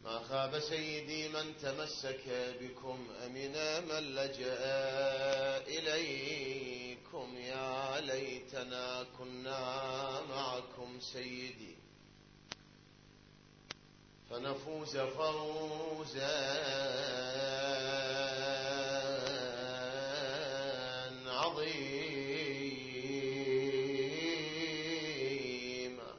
ما خاب سيدي من تمسك بكم، أمنا من لجأ إليكم. يا ليتنا كنا معكم سيدي فنفوز فوزا عظيما.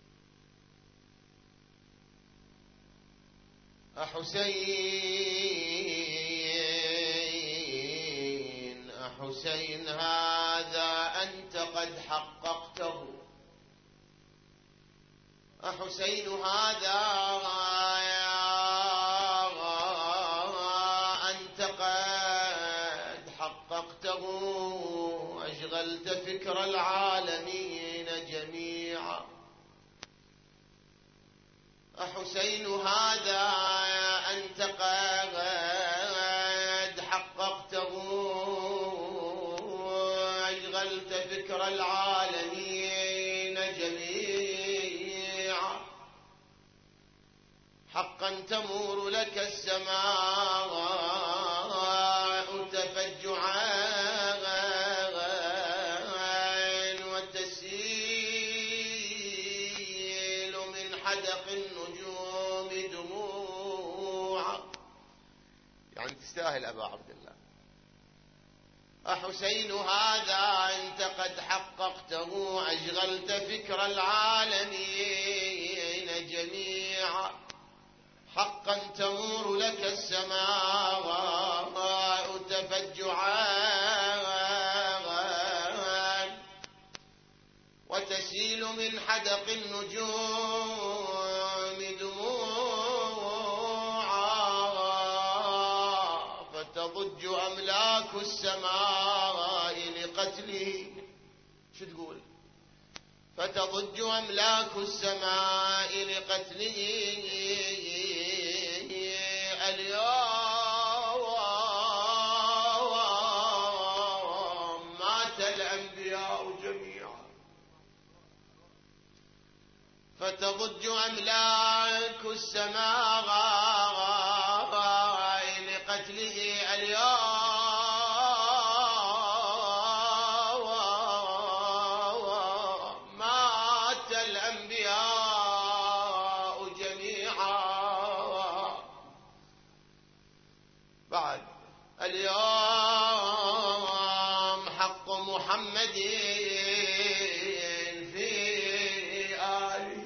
أحسين أحسين هذا أنت قد حققته، أحسين هذا أنت قد حققته، أشغلت فكر العالمين جميعا. أحسين هذا أنت قد حققته، أشغلت فكر العالمين جميعا. حقا تمور لك السماء تفجعا، وتسيل من حدق النجوم دموعا. يعني تستاهل أبا عبد الله. أحسين هذا أنت قد حققته، أشغلت فكر العالمين جميعا. حقا تمور لك السماء تفجعا، وتسيل من حدق النجوم دموعا. فتضج أملاك السماء لقتله. شو تقول؟ فتضج أملاك السماء لقتله. اليوم مات الأنبياء جميعا. فتضج أملاك السماء لقتله. اليوم مات الأنبياء جميعا. بعد اليوم حق محمد في آله،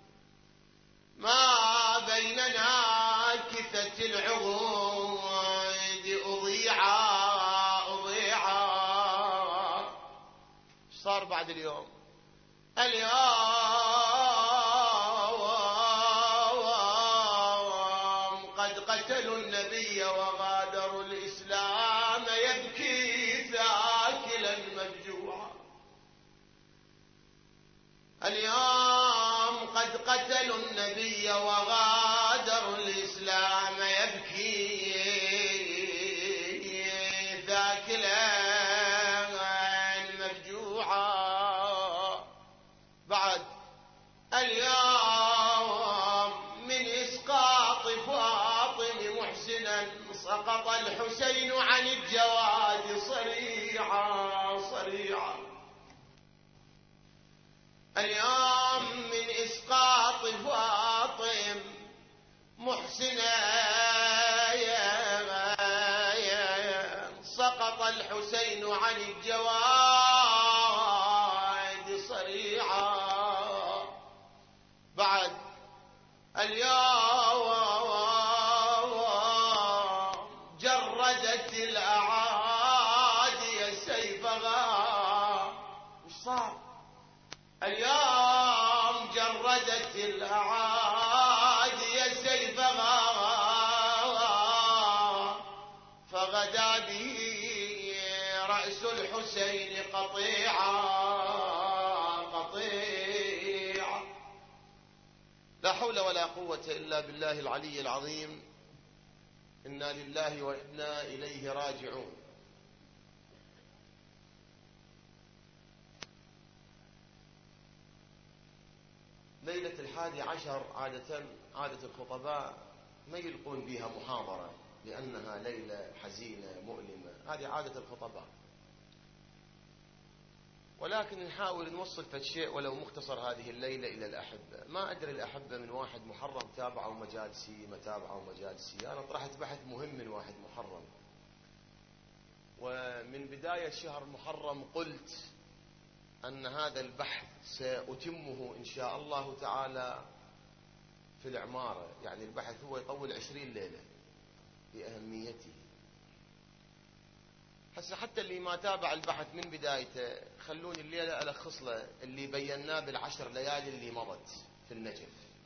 ما بيننا كثة العهود أضيعا. صار بعد اليوم؟ اليوم قد قتلوا النبي وغادروا الإسلام، يبكي ثاكلا مفجوعا. اليوم قد قتلوا النبي وغادروا الإسلام، يبكي ثاكلا مفجوعا. بعد اليوم من إسقاط فاطم محسنا، سقط الحسين عن الجواد صريعا. اليوم من إسقاط فاطم محسنا، سقط الحسين عن الجواد صريعا. بعد اليوم جردت الأعادي سيفها. وش صار؟ اليوم جردت الأعادي سيفها، فغدا به رأس الحسين قطيعا. لا حول ولا قوة إلا بالله العلي العظيم. إنا لله وإنا إليه راجعون. ليلة 11 عادة الخطباء ما يلقون بها محاضرة لأنها ليلة حزينة مؤلمة، هذه عادة الخطباء. ولكن نحاول نوصل فالشيء ولو مختصر هذه الليلة إلى الأحبة. ما أدري الأحبة من 1 محرم تابعوا مجالسي ما تابعوا مجالسي. أنا طرحت بحث مهم من 1 محرم، ومن بداية شهر محرم قلت أن هذا البحث سأتمه إن شاء الله تعالى في العمارة. يعني البحث هو يطول 20 ليلة لأهميته. هسه حتى اللي ما تابع البحث من بدايته خلوني الليلة ألخص له اللي بيناه بال10 ليالي اللي مضت في النجف.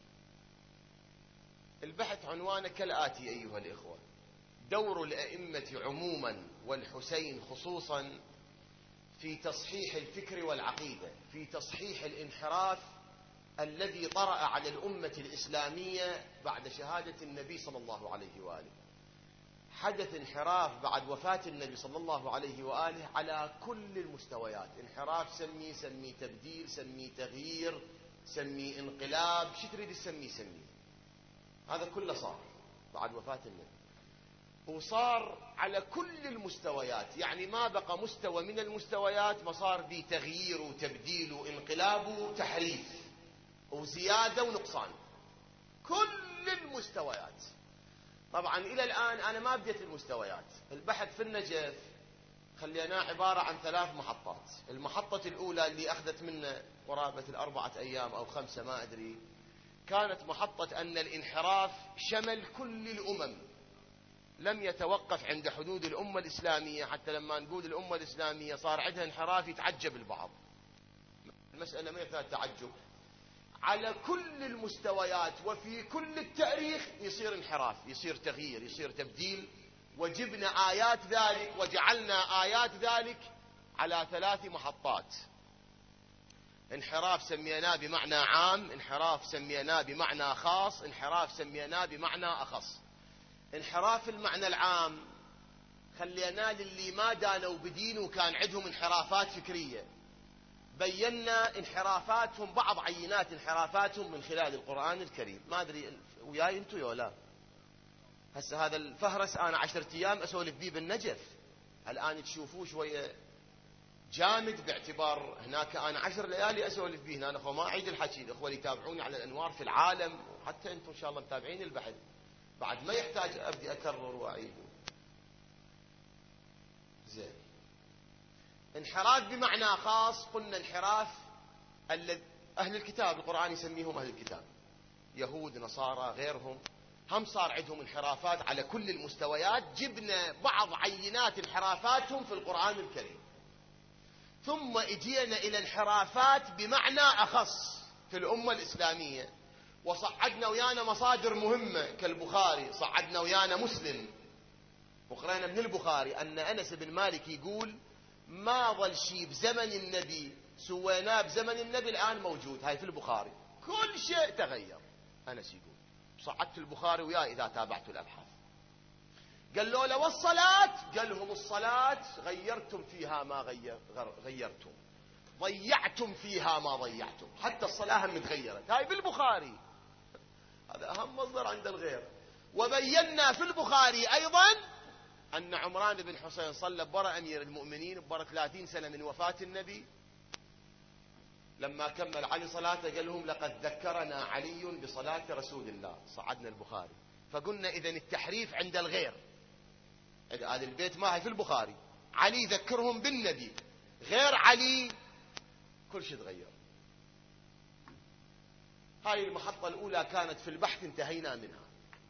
البحث عنوانه كالآتي أيها الإخوة: دور الأئمة عموما والحسين خصوصا في تصحيح الفكر والعقيدة، في تصحيح الانحراف الذي طرأ على الأمة الإسلامية بعد شهادة النبي صلى الله عليه وآله. حدث انحراف بعد وفاة النبي صلى الله عليه وآله على كل المستويات. انحراف سميه تبديل، سميه تغيير، سميه انقلاب، شو تريد تسميه. هذا كله صار بعد وفاة النبي، وصار على كل المستويات. يعني ما بقى مستوى من المستويات ما صار به تغيير وتبديل وانقلاب وتحريف وزيادة ونقصان، كل المستويات. طبعا إلى الآن أنا ما بديت المستويات. البحث في النجف خليناه عبارة عن 3 محطات. المحطة الأولى اللي أخذت منا قرابة 4 أيام أو 5 ما أدري، كانت محطة أن الانحراف شمل كل الأمم، لم يتوقف عند حدود الأمة الإسلامية. حتى لما نقول الأمة الإسلامية صار عندها انحراف يتعجب البعض. المسألة ما يحتاج تعجب، على كل المستويات وفي كل التاريخ يصير انحراف، يصير تغيير، يصير تبديل. وجبنا آيات ذلك وجعلنا آيات ذلك على 3 محطات. انحراف سميناه بمعنى عام، انحراف سميناه بمعنى خاص، انحراف سميناه بمعنى أخص. انحراف المعنى العام خليناه للي ما دانوا بدين وكان عندهم انحرافات فكرية، بينا انحرافاتهم، بعض عينات انحرافاتهم من خلال القرآن الكريم. ما أدري وياي أنتو يا لا. هسه هذا الفهرس أنا 10 أيام أسولف بيه بالنجف، الآن تشوفوه شوية جامد باعتبار هناك أنا 10 ليالي أسولف به هنا. أنا ما أعيد الحكي، الأخوة اللي يتابعوني على الأنوار في العالم وحتى أنتم إن شاء الله متابعين البحث بعد ما يحتاج أبدي أكرر وأعيد. زين. انحراف بمعنى خاص قلنا انحراف أهل الكتاب، القرآن يسميهم أهل الكتاب، يهود نصارى غيرهم، هم صار عندهم انحرافات على كل المستويات. جبنا بعض عينات انحرافاتهم في القرآن الكريم. ثم اجينا إلى انحرافات بمعنى أخص في الأمة الإسلامية، وصعدنا ويانا مصادر مهمة كالبخاري، صعدنا ويانا مسلم، وقرأنا من البخاري أن أنس بن مالك يقول ما ظل شيء بزمن النبي سويناه بزمن النبي الآن موجود. هاي في البخاري، كل شيء تغير. أنس يقول صعدت البخاري وياه إذا تابعت الأبحاث. قال له والصلاة، قال لهم الصلاة غيرتم فيها ما غيرتم، ضيعتم فيها ما ضيعتم، حتى الصلاة هم تغيرت. هاي بالبخاري، هذا أهم مصدر عند الغير. وبينا في البخاري أيضا أن عمران بن حسين صلى برا أمير المؤمنين برا 30 سنة من وفاة النبي. لما كمل علي صلاته قال لهم لقد ذكرنا علي بصلاة رسول الله. صعدنا البخاري فقلنا إذن التحريف عند الغير، عند آل البيت ما هي في البخاري. علي ذكرهم بالنبي، غير علي كل شيء تغير. هاي المحطة الأولى كانت في البحث انتهينا منها،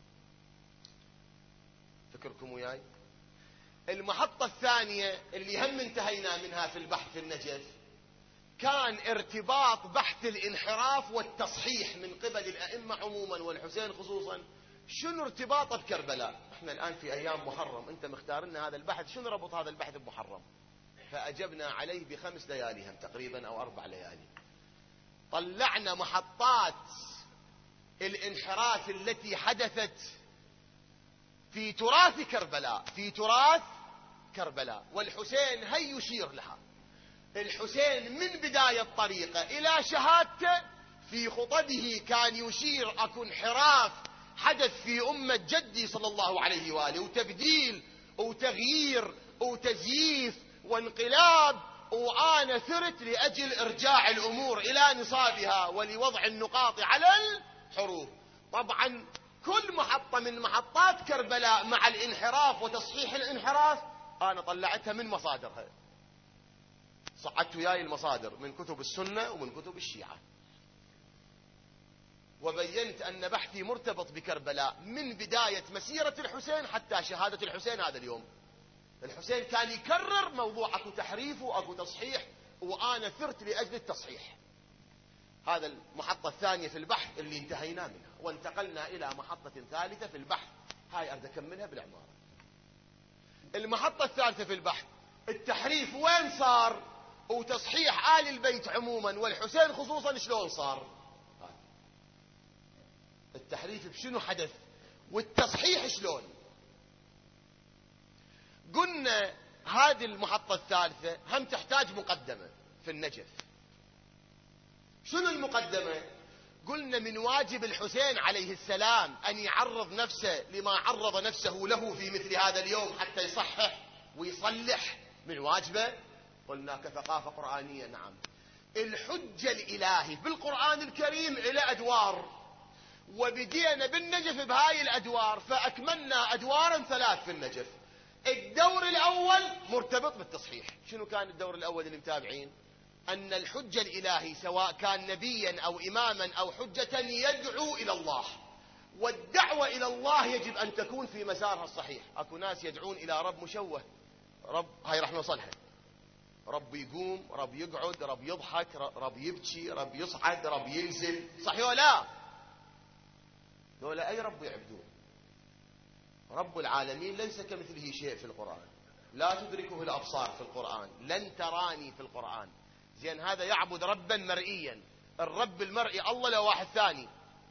فكركم وياي. المحطة الثانية اللي هم انتهينا منها في البحث في النجف كان ارتباط بحث الانحراف والتصحيح من قبل الأئمة عموما والحسين خصوصا. شنو ارتباطه بكربلاء؟ احنا الآن في أيام محرم، انت مختار لنا هذا البحث، شنو ربط هذا البحث بمحرم؟ فأجبنا عليه ب5 ليالي هم تقريبا أو 4 ليالي. طلعنا محطات الانحراف التي حدثت في تراث كربلاء، في تراث كربلاء، والحسين هي يشير لها. الحسين من بداية الطريقة إلى شهادته في خطبه كان يشير أكو انحراف حدث في أمة جدي صلى الله عليه وآله، وتبديل وتغيير وتزييف وانقلاب، وأنا ثرت لأجل إرجاع الأمور إلى نصابها ولوضع النقاط على الحروف. طبعا كل محطة من محطات كربلاء مع الانحراف وتصحيح الانحراف أنا طلعتها من مصادرها، صعدت وياي المصادر من كتب السنة ومن كتب الشيعة، وبينت أن بحثي مرتبط بكربلاء من بداية مسيرة الحسين حتى شهادة الحسين هذا اليوم. الحسين كان يكرر موضوع أكو تحريف وأكو تصحيح، وأنا ثرت لأجل التصحيح. هذا المحطة الثانية في البحث اللي انتهينا منها، وانتقلنا إلى محطة ثالثة في البحث، هاي أريد أكملها بالعمارة. المحطة الثالثة في البحث، التحريف وين صار، وتصحيح آل البيت عموما والحسين خصوصا شلون صار. التحريف بشنو حدث والتصحيح شلون. قلنا هذه المحطة الثالثة هم تحتاج مقدمة في النجف. شنو المقدمة؟ قلنا من واجب الحسين عليه السلام أن يعرض نفسه لما عرض نفسه له في مثل هذا اليوم حتى يصحح ويصلح، من واجبه. قلنا كثقافة قرآنية نعم. الحجة الإلهي بالقرآن الكريم إلى أدوار، وبدينا بالنجف بهاي الأدوار، فأكملنا أدوارا 3 في النجف. الدور الأول مرتبط بالتصحيح. شنو كان الدور الأول اللي متابعين؟ أن الحجة الإلهي سواء كان نبيا أو إماما أو حجة يدعو إلى الله، والدعوة إلى الله يجب أن تكون في مسارها الصحيح. أكو ناس يدعون إلى رب مشوه، رب هاي راح نوصلها، رب يقوم، رب يقعد، رب يضحك، رب يبكي، رب يصعد، رب ينزل، صحيح ولا لا؟ دولة أي رب يعبدون؟ رب العالمين ليس كمثله شيء في القرآن، لا تدركه الأبصار في القرآن، لن تراني في القرآن. زين هذا يعبد ربا مرئيا، الرب المرئي الله لو واحد ثاني،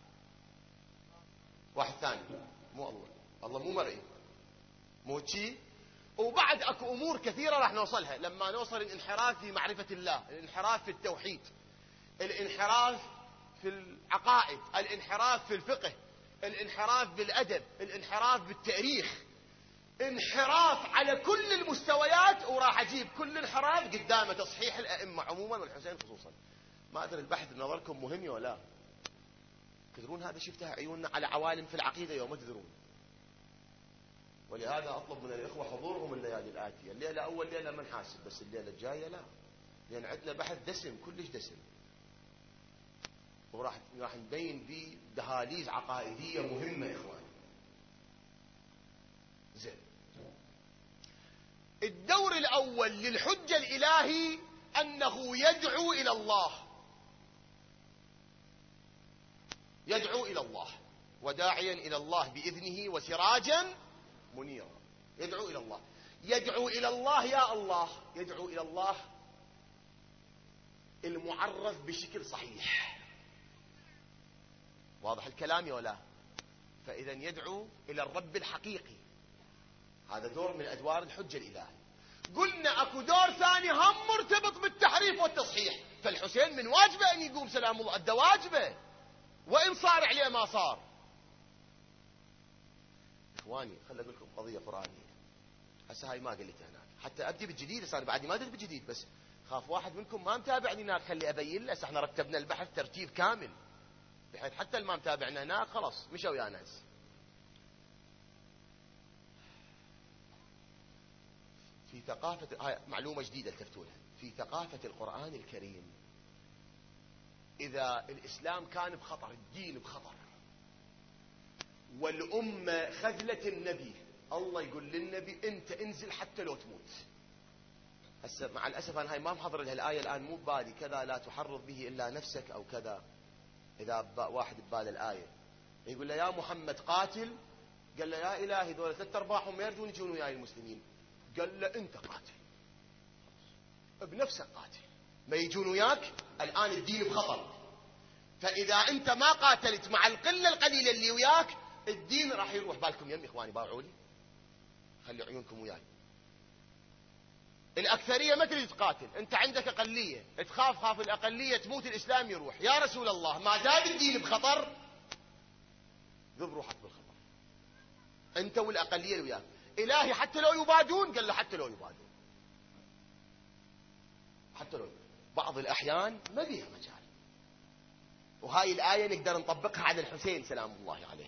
واحد ثاني مو الله، الله مو مرئي مو شي. وبعد اكو امور كثيرة راح نوصلها لما نوصل الانحراف في معرفة الله، الانحراف في التوحيد، الانحراف في العقائد، الانحراف في الفقه، الانحراف بالأدب، الانحراف بالتاريخ، انحراف على كل المستويات. وراح أجيب كل انحراف قدامه تصحيح الأئمة عموما والحسين خصوصا. ما أدري البحث بنظركم مهم ولا لا؟ تدرون هذا شفتها عيوننا على عوالم في العقيدة يوم تدرون. ولهذا أطلب من الإخوة حضورهم الليالي الآتية. الليلة أول ليلة ما نحاسب، بس الليلة الجاية لا، لأن عندنا بحث دسم كلش دسم، وراح نبين فيه دهاليز عقائدية مهمة يا إخواني. زين، الدور الأول للحجة الإلهي أنه يدعو إلى الله، يدعو إلى الله وداعيا إلى الله بإذنه وسراجا منيرا. يدعو إلى الله، يدعو إلى الله يا الله، يدعو إلى الله المعرف بشكل صحيح. واضح الكلام يا ولا؟ فإذا يدعو إلى الرب الحقيقي، هذا دور من أدوار الحجة الإلهي. قلنا أكو دور ثاني هم مرتبط بالتحريف والتصحيح، فالحسين من واجبه أن يقوم سلام الله، أدى واجبه وإن صار عليه ما صار. إخواني خلي أقول لكم قضية قرآنية، هسه هاي ما قلتها هناك، حتى أبدي بالجديد. هسه أنا بعدني ما أدري بالجديد، بس خاف واحد منكم ما متابعني هناك خلي أبين له. هسه احنا رتبنا البحث ترتيب كامل بحيث حتى اللي ما متابعنا هناك خلاص مشوا ويا ناس. في ثقافة، هاي معلومة جديدة التفتوا لها، في ثقافة القرآن الكريم إذا الإسلام كان بخطر، الدين بخطر، والأمة خذلت النبي، الله يقول للنبي أنت انزل حتى لو تموت. هسه مع الأسف أنا هاي ما محضر لها الآية الآن، مو ببالي كذا لا تحرض به إلا نفسك أو كذا. إذا واحد ببال الآية يقول له يا محمد قاتل، قال له يا إلهي دولة 3/4 ما يردون يجون وياي المسلمين، قال له أنت قاتل بنفسك، قاتل ما يجون وياك. الآن الدين بخطر، فإذا أنت ما قاتلت مع القلة القليلة اللي وياك الدين راح يروح. بالكم يم إخواني باوعوا لي، خلي عيونكم وياي. الأكثرية ما تريد تقاتل، أنت عندك أقلية تخاف الأقلية تموت الإسلام يروح. يا رسول الله ما دام الدين بخطر ذب روحك بالخطر، أنت والأقلية اللي وياك. إلهي حتى لو يبادون، قال له حتى لو يبادون، حتى لو بعض الأحيان ما بيها مجال. وهاي الآية نقدر نطبقها على الحسين سلام الله عليه،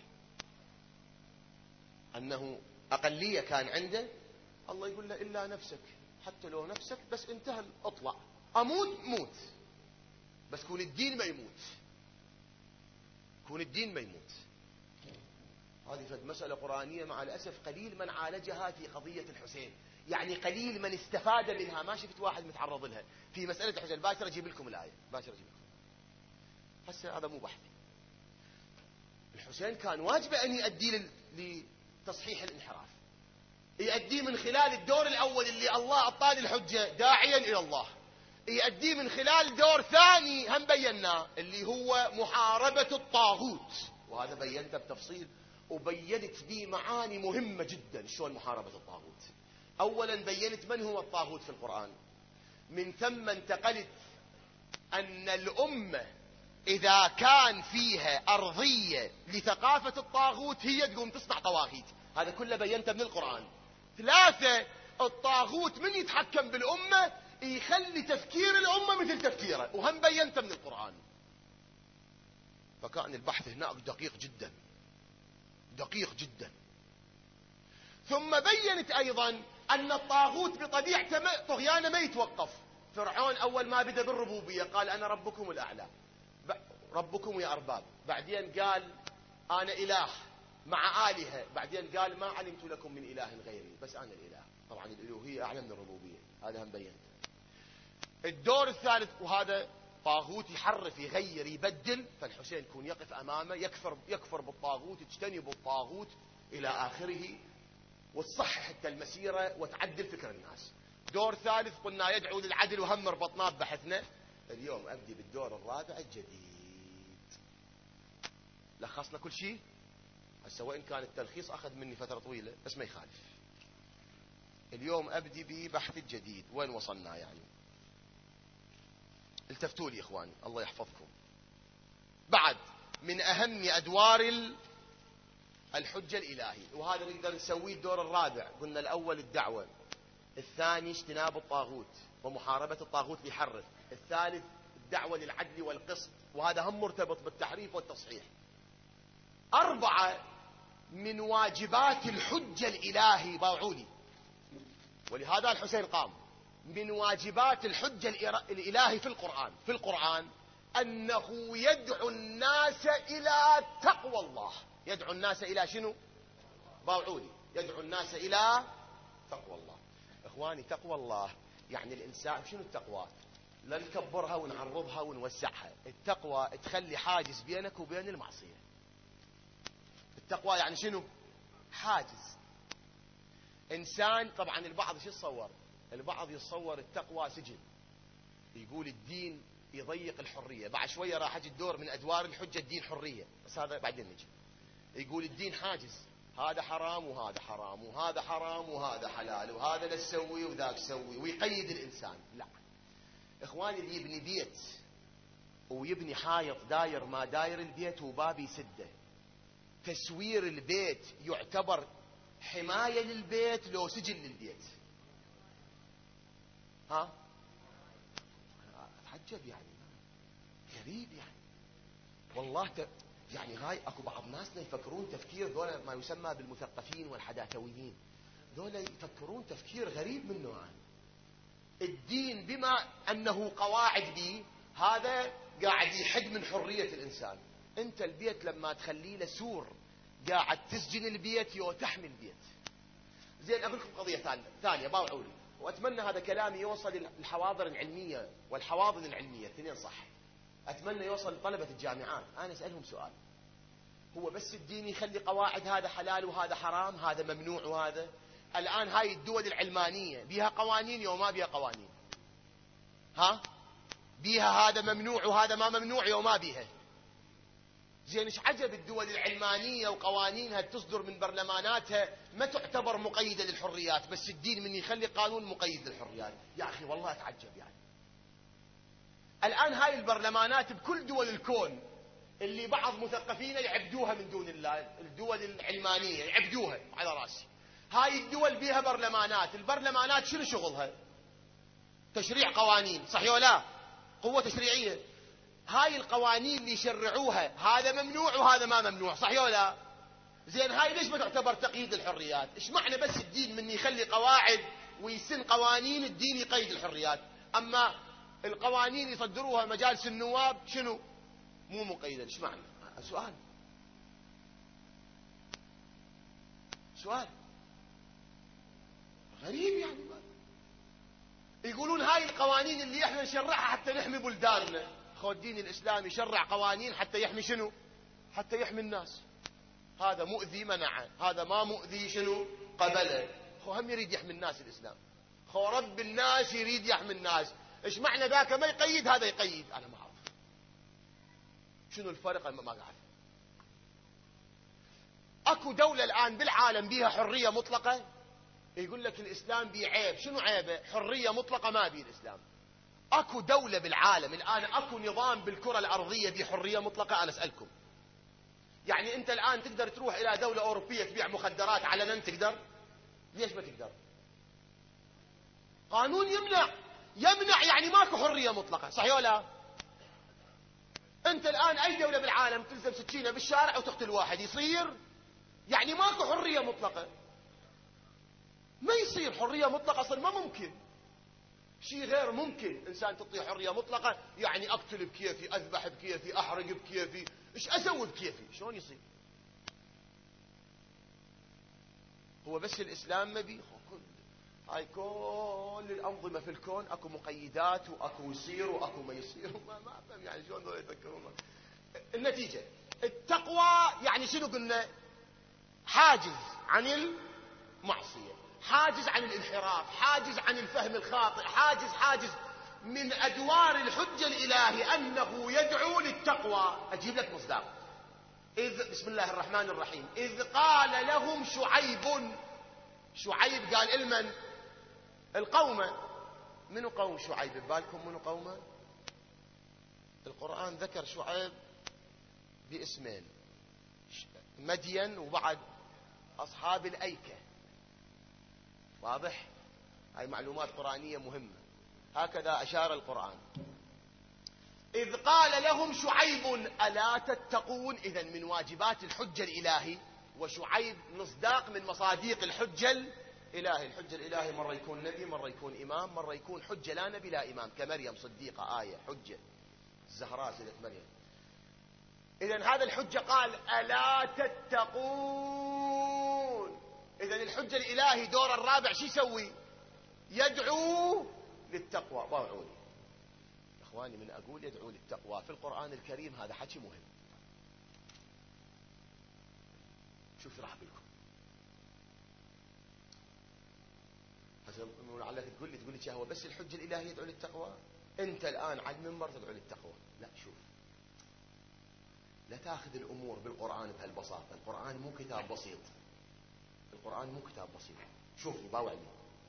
أنه أقلية كان عنده، الله يقول له إلا نفسك، حتى لو نفسك بس انتهى، اطلع، أموت موت، بس كون الدين ما يموت، كون الدين ما يموت. هذه فد مسألة قرآنية مع الأسف قليل من عالجها في قضية الحسين، يعني قليل من استفاد منها. ما شفت واحد متعرض لها في مسألة الحسين. باكر أجيب لكم الآية، باكر أجيب لكم. هسه هذا مو بحثي. الحسين كان واجبه أن يؤدي لتصحيح الانحراف، يؤدي من خلال الدور الأول اللي الله أعطاني الحجة داعيا إلى الله، يؤدي من خلال دور ثاني هم بيناه اللي هو محاربة الطاغوت، وهذا بينته بتفصيل وبينت به معاني مهمة جدا. شلون محاربة الطاغوت؟ أولا بينت من هو الطاغوت في القرآن، من ثم انتقلت أن الأمة إذا كان فيها أرضية لثقافة الطاغوت هي تقوم تصنع طواغيت. هذا كله بينته من القرآن. ثلاثة، الطاغوت من يتحكم بالأمة يخلي تفكير الأمة مثل تفكيره، وهم بينته من القرآن. فكان البحث هناك دقيق جدا، دقيق جدا. ثم بينت أيضا أن الطاغوت بطبيعته طغيانه ما يتوقف. فرعون أول ما بدأ بالربوبية قال أنا ربكم الأعلى، ربكم يا أرباب، بعدين قال أنا إله مع آلهة، بعدين قال ما علمت لكم من إله غيري، بس أنا الإله. طبعا الإلوهية أعلى من الربوبية، هذا هم بينته. الدور الثالث، وهذا طاغوت يحرف يغير يبدل، فالحسين يكون يقف أمامه يكفر بالطاغوت، يجتنب الطاغوت إلى آخره، وتصحح حتى المسيرة وتعدل فكر الناس. دور ثالث قلنا يدعو للعدل، وهم ربطناه ببحثنا. اليوم أبدي بالدور الرابع الجديد، لخصنا كل شيء. هسه وإن كان التلخيص أخذ مني فترة طويلة بس ما يخالف. اليوم أبدي ببحث الجديد. وين وصلنا يعني؟ التفتوا لي إخواني الله يحفظكم. بعد من أهم أدوار الحجة الإلهي، وهذا نقدر نسويه الدور الرابع. قلنا الأول الدعوة، الثاني اجتناب الطاغوت ومحاربة الطاغوت ليحرف، الثالث الدعوة للعدل والقسط، وهذا هم مرتبط بالتحريف والتصحيح. 4 من واجبات الحجة الإلهي باوعولي، ولهذا الحسين قام. من واجبات الحجة الإلهي في القرآن أنه يدعو الناس إلى تقوى الله. يدعو الناس إلى شنو؟ باوعولي، يدعو الناس إلى تقوى الله. إخواني تقوى الله يعني الإنسان شنو التقوى؟ لا نكبرها ونعرضها ونوسعها. التقوى تخلي حاجز بينك وبين المعصية. التقوى يعني شنو؟ حاجز. إنسان طبعا البعض شو يتصور؟ البعض يتصور التقوى سجن، يقول الدين يضيق الحرية. بعد شوية راح أجي الدور من أدوار الحجة الدين حرية، بس هذا بعدين نجي. يقول الدين حاجز، هذا حرام وهذا حرام وهذا حرام وهذا حلال وهذا لا تسوي وذاك سوي، ويقيد الإنسان. لا إخواني، اللي يبني بيت ويبني حائط داير ما داير البيت وباب يسده، تسوير البيت يعتبر حماية للبيت لو سجن للبيت؟ ها؟ أتعجب يعني، غريب يعني والله. يعني هاي اكو بعض ناسنا يفكرون تفكير ذولا ما يسمى بالمثقفين والحداثويين، ذولا يفكرون تفكير غريب من نوعه. الدين بما انه قواعد به، هذا قاعد يحد من حرية الانسان. انت البيت لما تخليه له سور قاعد تسجن البيت وتحمي البيت. زين اقول لكم قضية ثانية باوعولي، واتمنى هذا كلامي يوصل للحواضر العلمية والحواضن العلمية الاثنين صح. أتمنى يوصل لطلبة الجامعات. أنا أسألهم سؤال، هو بس الدين يخلي قواعد هذا حلال وهذا حرام، هذا ممنوع وهذا؟ الآن هاي الدول العلمانية بيها قوانين وما بيها قوانين؟ ها؟ بيها هذا ممنوع وهذا ما ممنوع وما بيها؟ زين ايش عجب الدول العلمانية وقوانينها تصدر من برلماناتها ما تعتبر مقيدة للحريات، بس الدين من يخلي قانون مقيد للحريات. يا أخي والله أتعجب يعني. الآن هاي البرلمانات بكل دول الكون اللي بعض مثقفين يعبدوها من دون الله، الدول العلمانية يعبدوها على راسي. هاي الدول بيها برلمانات، البرلمانات شنو شغلها؟ تشريع قوانين، صحيح ولا لا؟ قوة تشريعية. هاي القوانين اللي يشرعوها هذا ممنوع وهذا ما ممنوع، صحيح ولا لا؟ زين هاي ليش ما تعتبر تقييد الحريات؟ ايش معنى بس الدين من يخلي قواعد ويسن قوانين الدين يقيد الحريات، اما القوانين يصدروها مجالس النواب شنو؟ مو مقيدة. ايش معنى؟ سؤال غريب يعني. يقولون هاي القوانين اللي احنا نشرعها حتى نحمي بلداننا. خو الدين الاسلامي يشرع قوانين حتى يحمي شنو؟ حتى يحمي الناس. هذا مؤذي منعه، هذا ما مؤذي شنو؟ قبله. خو هم يريد يحمي الناس الاسلام، خو رب الناس يريد يحمي الناس. ايش معنى ذاك ما يقيد هذا يقيد؟ انا ما اعرف شنو الفرق، ما اعرف. اكو دولة الان بالعالم بيها حرية مطلقة؟ يقول لك الاسلام بيه عيب. شنو عيبه؟ حرية مطلقة ما بيه الاسلام. اكو دولة بالعالم الان، اكو نظام بالكرة الارضية بيه حرية مطلقة؟ انا اسألكم. يعني انت الان تقدر تروح الى دولة اوروبية تبيع مخدرات علنا؟ تقدر؟ ليش ما تقدر؟ قانون يمنع، يعني ماكو حرية مطلقة، صحيح ولا؟ انت الان اي دولة بالعالم تلزم سكينة بالشارع وتقتل واحد يصير؟ يعني ماكو حرية مطلقة. ما يصير حرية مطلقة اصلا، ما ممكن، شيء غير ممكن. انسان تعطيه حرية مطلقة يعني اقتل بكيفي، اذبح بكيفي، احرق بكيفي، ايش اسوي بكيفي؟ شلون يصير؟ هو بس الاسلام ما بيه؟ هاي كل الانظمة في الكون اكو مقيدات، واكو يصير واكو ما يصير، ما افهم يعني شلون دول يفكرون. النتيجة التقوى يعني شنو قلنا؟ حاجز عن المعصية، حاجز عن الانحراف، حاجز عن الفهم الخاطئ، حاجز من أدوار الحجة الإلهي أنه يدعو للتقوى. أجيب لك مصداق. بسم الله الرحمن الرحيم. إذ قال لهم شعيب قال المن؟ القوم. منو قوم شعيب ببالكم؟ منو قومه؟ القرآن ذكر شعيب باسمين، مدين وبعد أصحاب الأيكة. واضح؟ هاي معلومات قرآنية مهمة، هكذا أشار القرآن. إذ قال لهم شعيب ألا تتقون. إذن من واجبات الحجة الإلهي، وشعيب مصداق من مصاديق الحجة الإلهي. الحجة الإلهي مرة يكون نبي، مرة يكون إمام، مرة يكون حجة لا نبي لا إمام، كمريم صديقة آية حجة، الزهراء سيدة مريم. إذن هذا الحجة قال ألا تتقون. إذن الحجة الإلهي دور الرابع شو يسوي؟ يدعو للتقوى. باوعوا لي إخواني، من أقول يدعو للتقوى في القرآن الكريم هذا حكي مهم. شوف راح أقول لكم. لعلك تقول لي هو بس الحجة الإلهي يدعو للتقوى؟ أنت الآن على المنبر تدعو للتقوى. لا، شوف، لا تاخذ الأمور بالقرآن بهالبساطة. القرآن مو كتاب بسيط، القرآن مو كتاب بسيط. شوفوا باوعني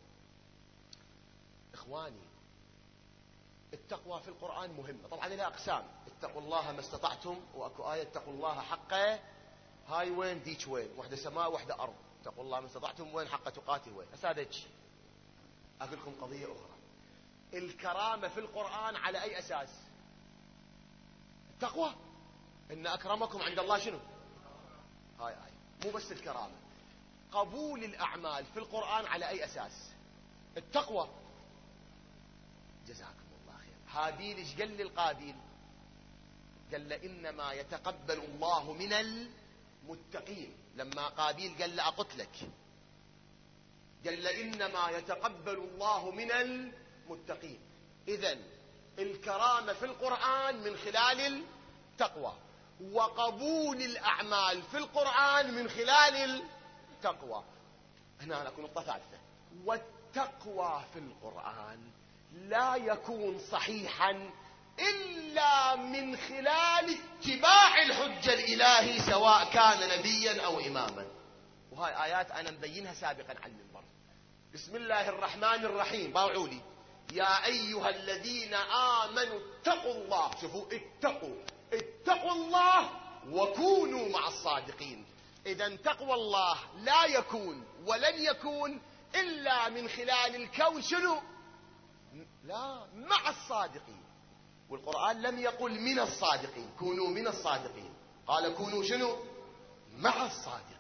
إخواني، التقوى في القرآن مهمة. طبعا إلى أقسام، اتقوا الله ما استطعتم، وأكو آية اتقوا الله حقه. هاي وين ديك وين؟ واحدة سماء واحدة أرض. اتقوا الله ما استطعتم وين؟ حق تقاته وين؟ أسادج أقول لكم قضية أخرى. الكرامة في القرآن على أي أساس؟ التقوى. إن أكرمكم عند الله شنو؟ هاي مو بس الكرامة، قبول الأعمال في القرآن على أي أساس؟ التقوى. جزاكم الله خير. هابيل ايش قال للقابيل؟ قال له إنما يتقبل الله من المتقين. لما قابيل قال له أقتلك، قال له إنما يتقبل الله من المتقين. إذن الكرامة في القرآن من خلال التقوى، وقبول الأعمال في القرآن من خلال التقوى. هنا لكم نقطة ثالثة. والتقوى في القرآن لا يكون صحيحا إلا من خلال اتباع الحجة الإلهي، سواء كان نبيا أو إماما. وهاي آيات أنا مبينها سابقا على المنبر. بسم الله الرحمن الرحيم. باوعوا لي. يا أيها الذين آمنوا اتقوا الله. شوفوا، اتقوا اتقوا الله وكونوا مع الصادقين. إذا تقوى الله لا يكون ولن يكون إلا من خلال الكون شنو؟ لا، مع الصادقين. والقرآن لم يقل من الصادقين، كونوا من الصادقين، قال كونوا شنو؟ مع الصادقين.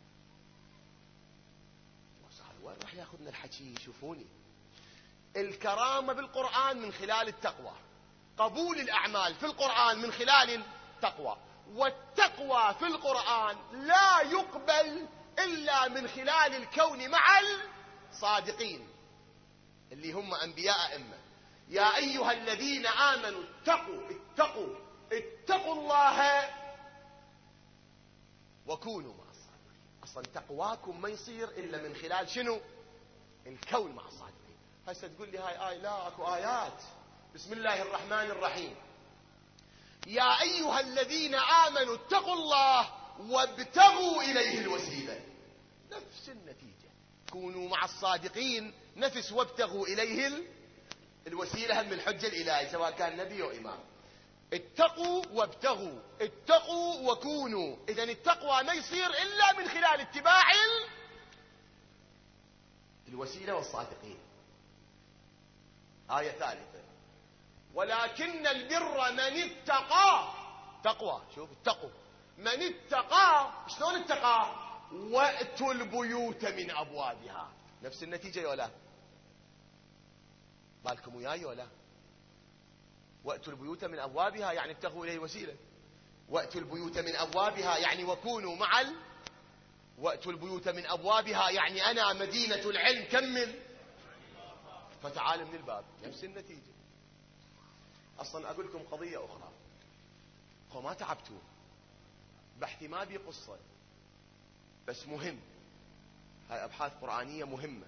وين راح ياخذنا الحكي؟ شوفوني، الكرامة بالقرآن من خلال التقوى، قبول الأعمال في القرآن من خلال التقوى، والتقوى في القرآن لا يقبل إلا من خلال الكون مع الصادقين اللي هم أنبياء أئمة. يا أيها الذين آمنوا اتقوا الله وكونوا مع الصادقين. أصلا تقواكم ما يصير إلا من خلال شنو؟ الكون مع الصادقين. هسه تقول لي هاي آية، لا، أكو آيات. بسم الله الرحمن الرحيم، يا أيها الذين آمنوا اتقوا الله وابتغوا إليه الوسيلة. نفس النتيجة، كونوا مع الصادقين، نفس وابتغوا إليه الوسيلة من الحجة الإلهية سواء كان نبي أو إمام. اتقوا وابتغوا، اتقوا وكونوا. إذن التقوى ما يصير إلا من خلال اتباع الوسيلة والصادقين. آية ثالثة، ولكن البر من اتقى. تقوى، شوف اتقوا، من اتقى. شلون اتقى؟ وأتوا البيوت من أبوابها. نفس النتيجة يولا؟ بالكم وياي ولا؟ وأتوا البيوت من أبوابها يعني ابتغوا إليه وسيلة، وأتوا البيوت من أبوابها يعني وكونوا مع وأتوا البيوت من أبوابها يعني أنا مدينة العلم، كمل فتعال من الباب. نفس النتيجة. أصلا أقول لكم قضية أخرى، ما تعبتوا، بحثي ما بي قصة، بس مهم، هاي أبحاث قرآنية مهمة.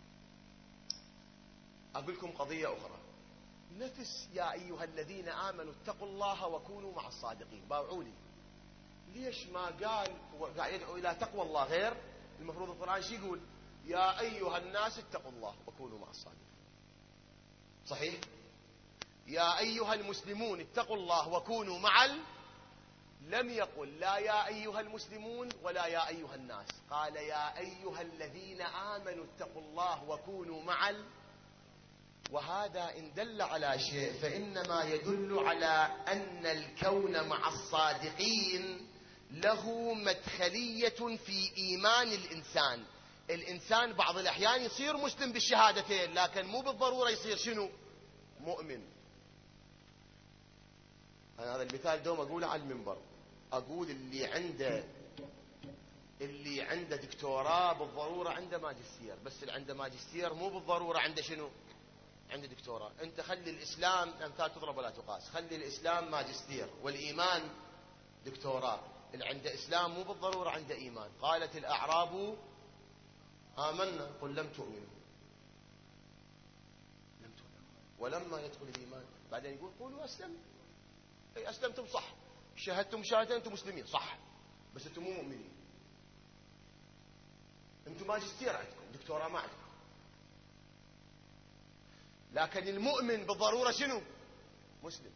أقول لكم قضية أخرى، نفس يا أيها الذين آمنوا اتقوا الله وكونوا مع الصادقين. باوعوني، ليش ما قال قاعد يدعو إلى تقوى الله غير؟ المفروض القرآن شو يقول؟ يا أيها الناس اتقوا الله وكونوا مع الصادقين. صحيح؟ يا أيها المسلمون اتقوا الله وكونوا مع لم يقل لا يا أيها المسلمون ولا يا أيها الناس، قال يا أيها الذين آمنوا اتقوا الله وكونوا مع وهذا إن دل على شيء فإنما يدل على أن الكون مع الصادقين له مدخلية في إيمان الإنسان. الإنسان بعض الأحيان يصير مسلم بالشهادتين، لكن مو بالضرورة يصير شنو؟ مؤمن. أنا هذا المثال دوم أقوله على المنبر، أقول اللي عنده دكتوراه بالضرورة عنده ماجستير، بس اللي عنده ماجستير مو بالضرورة عنده شنو؟ عنده دكتوراه. أنت خلي الإسلام، أمثال تضرب ولا تقاس، خلي الإسلام ماجستير والإيمان دكتوراه. اللي عنده إسلام مو بالضرورة عنده إيمان. قالت الأعراب آمنا قل لم تؤمنوا، ولما يدخل الإيمان بعدين يقول قولوا أسلم. أي أسلمتم صح، شهدتم شهادتين أنتم مسلمين صح، بس أنتم مو مؤمنين. أنتم ماجستير عندكم، دكتوراه ما عندكم. لكن المؤمن بالضرورة شنو؟ مسلم.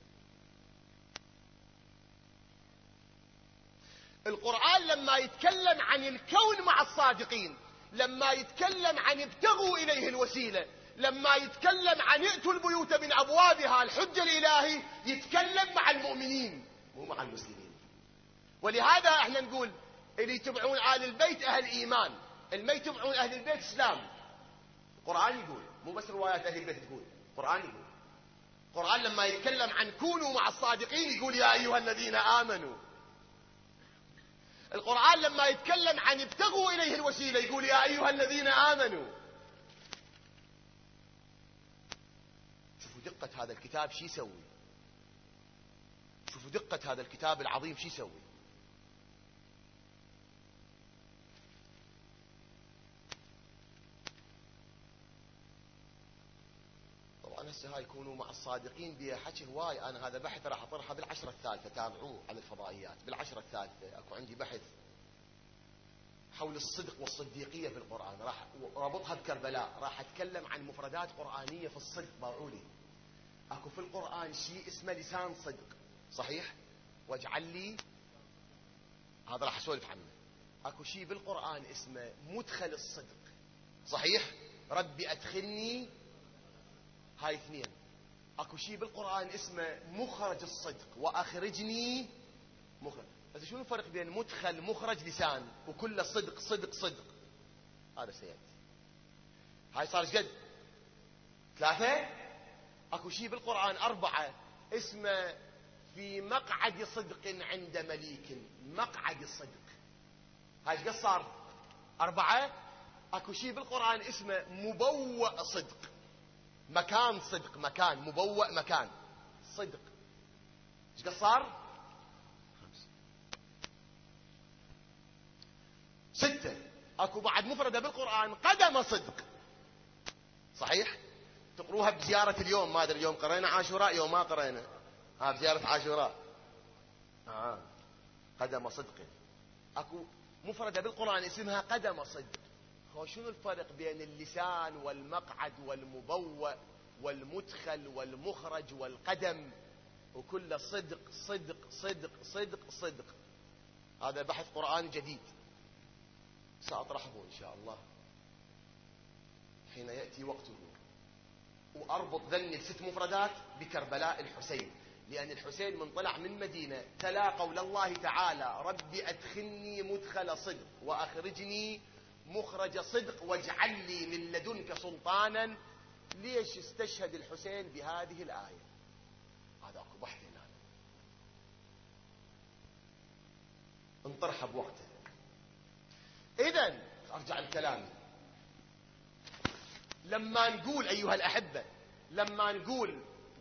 القرآن لما يتكلم عن الكون مع الصادقين، لما يتكلم عن ابتغوا إليه الوسيلة، لما يتكلم عن ائتوا البيوت من أبوابها الحجة الإلهي، يتكلم مع المؤمنين مو مع المسلمين. ولهذا احنا نقول اللي يتبعون آل البيت أهل إيمان، اللي ما يتبعون أهل البيت إسلام. القرآن يقول، مو بس روايات أهل البيت تقول، القرآن يقول. القرآن لما يتكلم عن كونوا مع الصادقين يقول يا أيها الذين آمنوا. القرآن لما يتكلم عن ابتغوا إليه الوسيلة يقول يا أيها الذين آمنوا. شوفوا دقة هذا الكتاب شو يسوي، شوفوا دقة هذا الكتاب العظيم شو يسوي. طبعا هسه هاي يكونوا مع الصادقين بها حكي هواي. أنا هذا بحث راح أطرحه بالعشرة الثالثة، تابعوه على الفضائيات. بالعشرة الثالثة أكو عندي بحث حول الصدق والصديقية في القرآن، راح رابطها بكربلاء، راح أتكلم عن مفردات قرآنية في الصدق. باعولي أكو في القرآن شيء اسمه لسان صدق، صحيح؟ واجعل لي، هذا راح اسولف عنه. اكو شيء بالقرآن اسمه مدخل الصدق، صحيح؟ ربي ادخلني، هاي اثنين. اكو شيء بالقرآن اسمه مخرج الصدق، واخرجني مخرج. بس شنو الفرق بين مدخل مخرج لسان وكله صدق صدق صدق؟ هذا سيأتي. هاي صار قد 3. اكو شيء بالقرآن 4 اسمه في مقعد صدق عند مليك، مقعد الصدق. هاي قد صار 4. اكو شيء بالقرآن اسمه مبوأ صدق، مكان صدق، مكان مبوأ، مكان صدق. ايش قد صار؟ 6. اكو بعد مفردة بالقرآن قدم صدق، صحيح؟ تقروها بزيارة اليوم، ما ادري اليوم قرينا عاشوراء يوم ما قرينا، بزيارة عاشوراء. قدم صدق. اكو مفردة بالقرآن اسمها قدم صدق. شنو الفرق بين اللسان والمقعد والمبوأ والمدخل والمخرج والقدم؟ وكل صدق صدق صدق صدق صدق. هذا بحث قرآن جديد سأطرحه إن شاء الله حين يأتي وقته. وأربط ذني ال6 مفردات بكربلاء الحسين، لأن الحسين من طلع من مدينة تلا قول الله تعالى ربي أدخلني مدخل صدق وأخرجني مخرج صدق واجعل لي من لدنك سلطانا. ليش استشهد الحسين بهذه الآية؟ هذا أكو بحث هنا، انطرح بوقته. إذن أرجع الكلام، لما نقول أيها الأحبة، لما نقول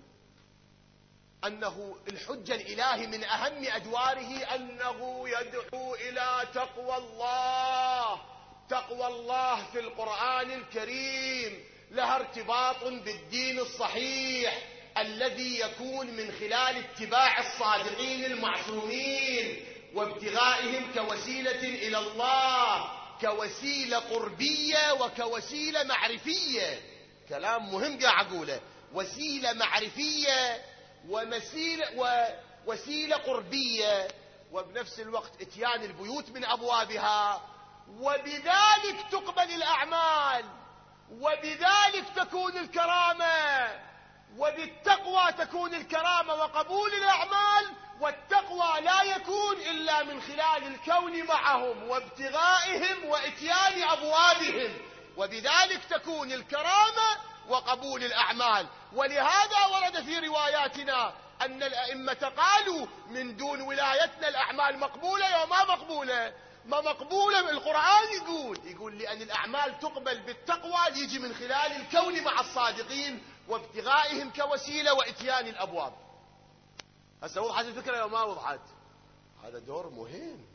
أنه الحجة الإلهي من أهم أدواره أنه يدعو إلى تقوى الله. تقوى الله في القرآن الكريم لها ارتباط بالدين الصحيح الذي يكون من خلال اتباع الصادقين المعصومين وابتغائهم كوسيلة إلى الله، كوسيلة قربية وكوسيلة معرفية. كلام مهم قاعد أقوله، وسيلة معرفية ووسيلة قربية، وبنفس الوقت اتيان البيوت من أبوابها، وبذلك تقبل الأعمال، وبذلك تكون الكرامة، وبالتقوى تكون الكرامة وقبول الأعمال. والتقوى لا يكون إلا من خلال الكون معهم وابتغائهم وإتيان أبوابهم، وبذلك تكون الكرامة وقبول الأعمال. ولهذا ورد في رواياتنا أن الأئمة قالوا من دون ولايتنا الأعمال مقبولة وما مقبولة. ما مقبولة القرآن يقول لأن الأعمال تقبل بالتقوى يجي من خلال الكون مع الصادقين وابتغائهم كوسيلة وإتيان الأبواب. هسه وضحت الفكرة لو ما وضحت؟ هذا دور مهم.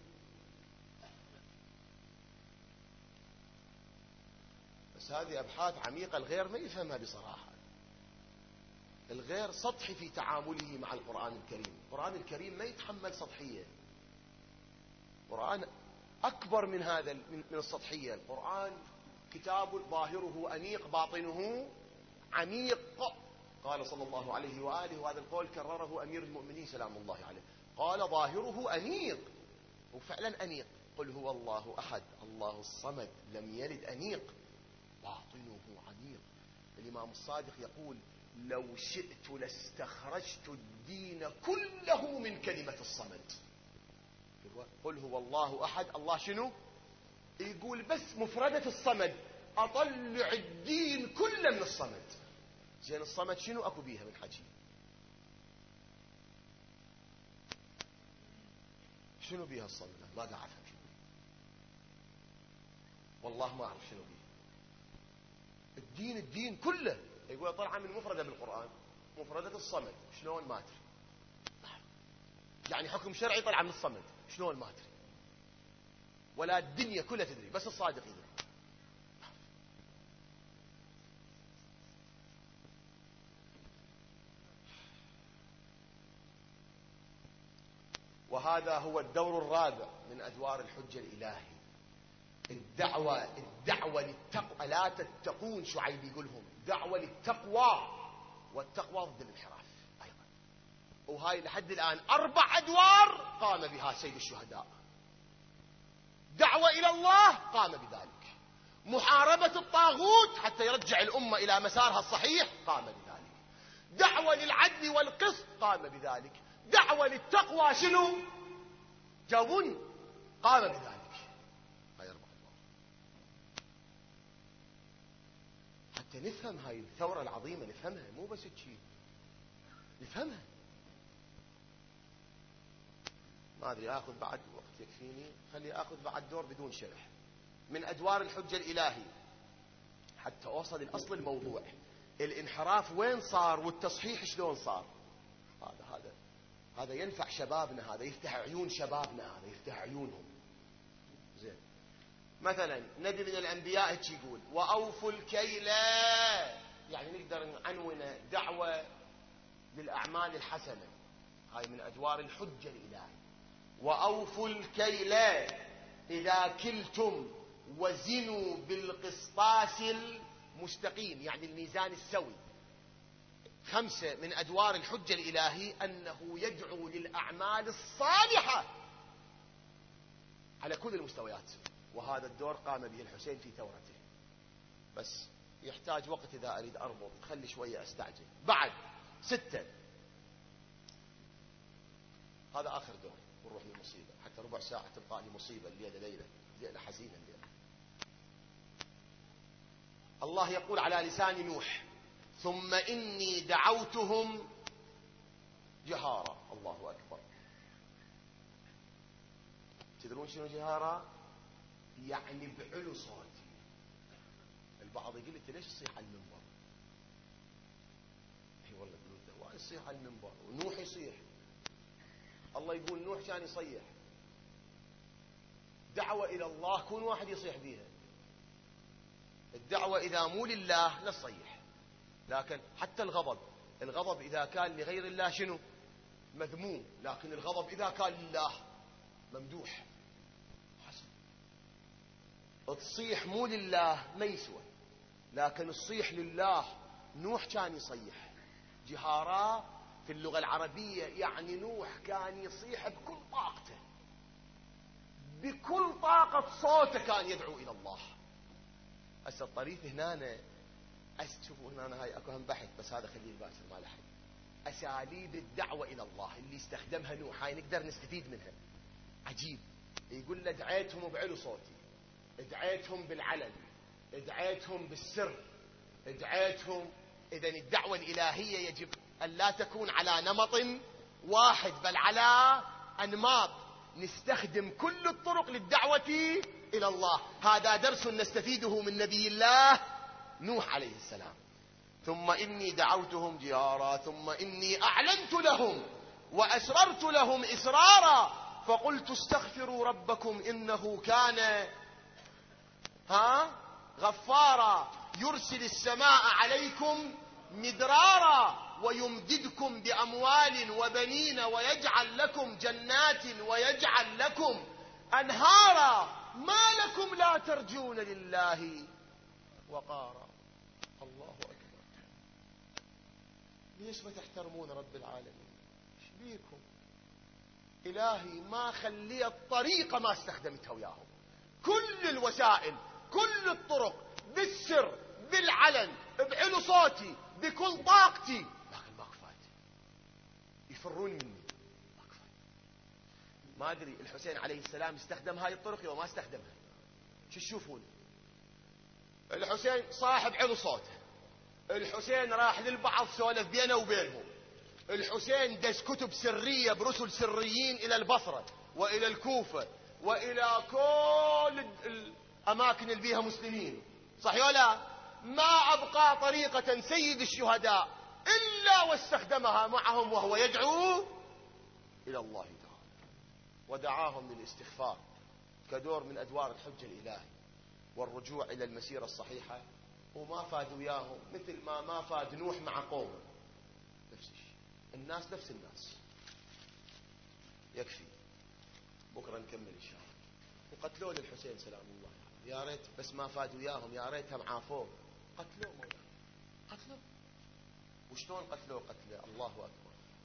بس هذه أبحاث عميقة الغير ما يفهمها بصراحة. الغير سطحي في تعامله مع القرآن الكريم. القرآن الكريم ما يتحمل سطحية. القرآن أكبر من هذا، من السطحية. القرآن كتاب ظاهره أنيق باطنه عميق. قال صلى الله عليه وآله، وهذا القول كرره أمير المؤمنين سلام الله عليه، قال ظاهره أنيق، وفعلا أنيق. قل هو الله أحد الله الصمد لم يلد. أنيق باطنه عميق. الإمام الصادق يقول لو شئت لاستخرجت الدين كله من كلمة الصمد. قل هو الله أحد الله شنو؟ يقول بس مفردة الصمد أطلع الدين كله من الصمد. زين الصمد شنو أكو بيها من حكي؟ شنو بيها الصمد؟ ما قاعد أفهم شنو بيها. والله ما أعرف شنو بيها. الدين كله يقول طلع من مفردة بالقرآن، مفردة الصمد. شلون ما أدري. يعني حكم شرعي طلع من الصمد، شلون ما أدري. ولا الدنيا كلها تدري، بس الصادق يدري. وهذا هو الدور الرابع من أدوار الحجة الإلهي. الدعوة للتقوى. لا تتقون شعيب يقولهم، دعوة للتقوى، والتقوى ضد الانحراف أيضا. وهاي لحد الآن 4 أدوار قام بها سيد الشهداء. دعوة إلى الله قام بذلك، محاربة الطاغوت حتى يرجع الأمة إلى مسارها الصحيح قام بذلك، دعوة للعدل والقسط قام بذلك، دعوة للتقوى شنو؟ جاوبوني، قام بذلك. هاي 4 أدوار حتى نفهم هاي الثورة العظيمة، نفهمها، مو بس تشي نفهمها. ما أدري آخذ بعد وقت يكفيني، خلي آخذ بعد دور بدون شرح من أدوار الحجة الإلهي حتى أوصل الأصل الموضوع. الانحراف وين صار والتصحيح شلون صار. هذا ينفع شبابنا، هذا يفتح عيون شبابنا، هذا يفتح عيونهم. زين، مثلا نبي من الأنبياء هيك يقول وأوفوا الكيل، يعني نقدر نعنونه دعوة للأعمال الحسنة. هاي من أدوار الحجة الإلهي. وأوفوا الكيل إذا كلتم وزنوا بالقسطاس المستقيم، يعني الميزان السوي. 5 من أدوار الحجة الإلهي أنه يدعو للأعمال الصالحة على كل المستويات، وهذا الدور قام به الحسين في ثورته. بس يحتاج وقت إذا أريد أربط، خلي شوية أستعجل. بعد 6، هذا آخر دور ونروح للمصيبة، حتى ربع ساعة تبقى لي مصيبة الليلة، ليلة حزينة الليلة. الله يقول على لسان نوح ثم إني دعوتهم جهارا. الله أكبر. تدرون شنو جهارا؟ يعني بعلو صوتي. البعض يقول لي ليش تصيح على المنبر؟ اي والله يقولون يصيح على المنبر ونوح يصيح. الله يقول نوح كان يصيح. دعوة إلى الله كون واحد يصيح بيها. الدعوة إذا مو لله لا تصيح. لكن حتى الغضب إذا كان لغير الله شنو؟ مذموم. لكن الغضب إذا كان لله ممدوح. حسن. تصيح مو لله ما يسوى، لكن الصيح لله. نوح كان يصيح جهارا في اللغة العربية، يعني نوح كان يصيح بكل طاقته، بكل طاقة صوته كان يدعو إلى الله. هسه الطريف هنا تشوفوا هنا هاي اكو هم بحث، بس هذا خليه الباشر ما له حل. اساليب الدعوه الى الله اللي استخدمها نوح هاي نقدر نستفيد منها. عجيب. يقول له دعيتهم بعلو صوتي، دعيتهم بالعلن، دعيتهم بالسر، دعيتهم. اذا الدعوه الالهيه يجب ان لا تكون على نمط واحد، بل على انماط. نستخدم كل الطرق للدعوه الى الله. هذا درس نستفيده من نبي الله نوح عليه السلام. ثم إني دعوتهم جهارا ثم إني أعلنت لهم وأسررت لهم إسرارا فقلت استغفروا ربكم إنه كان غفارا يرسل السماء عليكم مدرارا ويمددكم بأموال وبنين ويجعل لكم جنات ويجعل لكم أنهارا ما لكم لا ترجون لله وقارا. الله أكبر. ليش ما تحترمون رب العالمين؟ ايش بيكم؟ إلهي ما خليت طريقة ما استخدمتها وياهم، كل الوسائل، كل الطرق، بالسر، بالعلن، بعلو صوتي، بكل طاقتي، لكن ما كفايت. يفرون مني، ما كفايت. ما أدري الحسين عليه السلام استخدم هاي الطرق وما استخدمها. شو تشوفون؟ الحسين صاحب علو صوته، الحسين راح للبعض سولف بينه وبينهم، الحسين دز كتب سرية برسل سريين إلى البصرة وإلى الكوفة وإلى كل الأماكن اللي بيها مسلمين، صحيح ولا؟ ما أبقى طريقة سيد الشهداء إلا واستخدمها معهم وهو يدعو إلى الله تعالى، ودعاهم للاستغفار كدور من أدوار الحجة الإلهي والرجوع إلى المسيرة الصحيحة. وما فاد وياهم مثل ما فاد نوح مع قومه. نفس الشيء، الناس نفس الناس. يكفي، بكرة نكمل إن شاء الله. وقتلوا للحسين سلام الله، يا ريت بس ما فاد وياهم، يا ريتهم عافوه. قتلوه مولانا، قتلوه. وشلون قتلوه؟ قتله الله أكبر.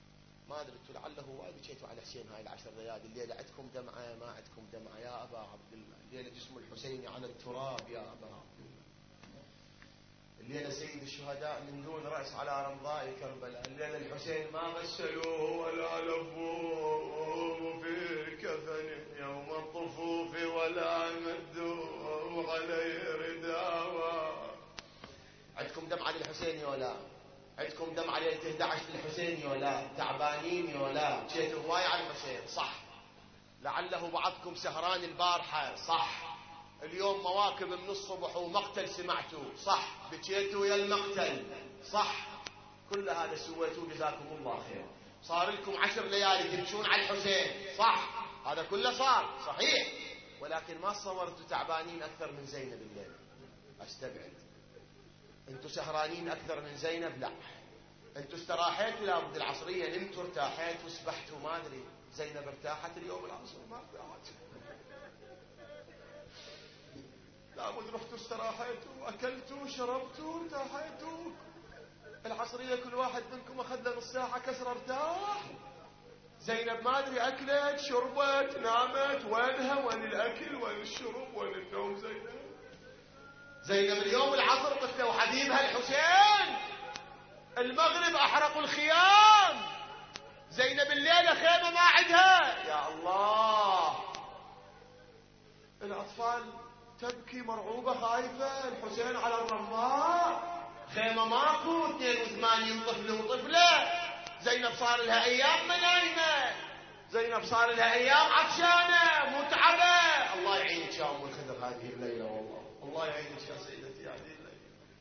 ما أدري أنتم لعله وايد بكيتوا على حسين هاي العشر ليالي. الليلة عندكم دمعة ما عندكم دمعة يا أبا عبد الله؟ الليلة جسم الحسين على التراب يا أبا عبد الله. الليلة سيد الشهداء من دون رأس على رمضاء كربلاء. الليلة الحسين ما غسلوه ولا لفوه في كفن يوم الطفوف ولا مدوه عليه رداوة. عندكم دمعة للحسين يا ولا؟ عندكم دمعة ليلة 11 للحسين يا ولا؟ تعبانين يا ولا؟ جيتوا هواي على الحسين صح. لعله بعضكم سهران البارحة صح. اليوم مواكب من الصبح ومقتل سمعتوا صح. بكيتوا يا المقتل صح. كل هذا سويتوا جزاكم الله خير. صار لكم 10 ليالي تمشون على الحسين صح. هذا كله صار صحيح. ولكن ما صورتوا تعبانين أكثر من زينب الليلة. أستبعد. أنتوا سهرانين أكثر من زينب؟ لا. أنتوا استراحيتوا لابد العصرية نمتوا ارتاحيتوا وسبحتوا ما أدري. زينب ارتاحت اليوم العصر ما ارتاحت. لابد رحتوا استراحيتوا أكلتوا شربتوا ارتاحيتوا. العصرية كل واحد منكم أخذ له نص ساعة كسر ارتاح. زينب ما أدري أكلت شربت نامت. وينها؟ وين الأكل وين الشرب وين النوم؟ زينب اليوم العصر قلت وحبيبها الحسين المغرب أحرقوا الخيام. زينب الليلة خيمة ما عندها. يا الله. الأطفال تبكي مرعوبة خايفة. الحسين على الرماء خيمة ماكو. 82 طفل وطفلة. زينب صار لها أيام منايمة. زينب صار لها أيام عطشانة متعبة. الله يعينك يا أم الخضر هذه الليلة والله. الله يعينك يا سيدتي هذه الليلة.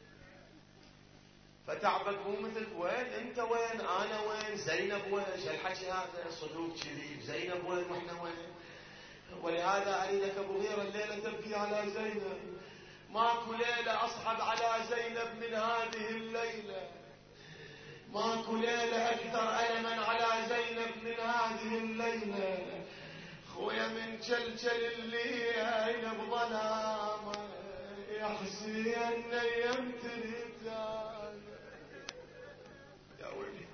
فتعبك مو مثل وين أنت وين أنا وين زينب وين. شو الحكي هذا صدوق كذي. زينب وين وإحنا وين. ولهذا أريدك أبو غيرة الليلة تبكي على زينب. ماكو ليلة أصعب على زينب من هذه الليلة. ماكو ليلة أكثر ألما على زينب من هذه الليلة. خويا من جلجل الليل بظلامه يا حسين نيمت رجال. يا ويلي.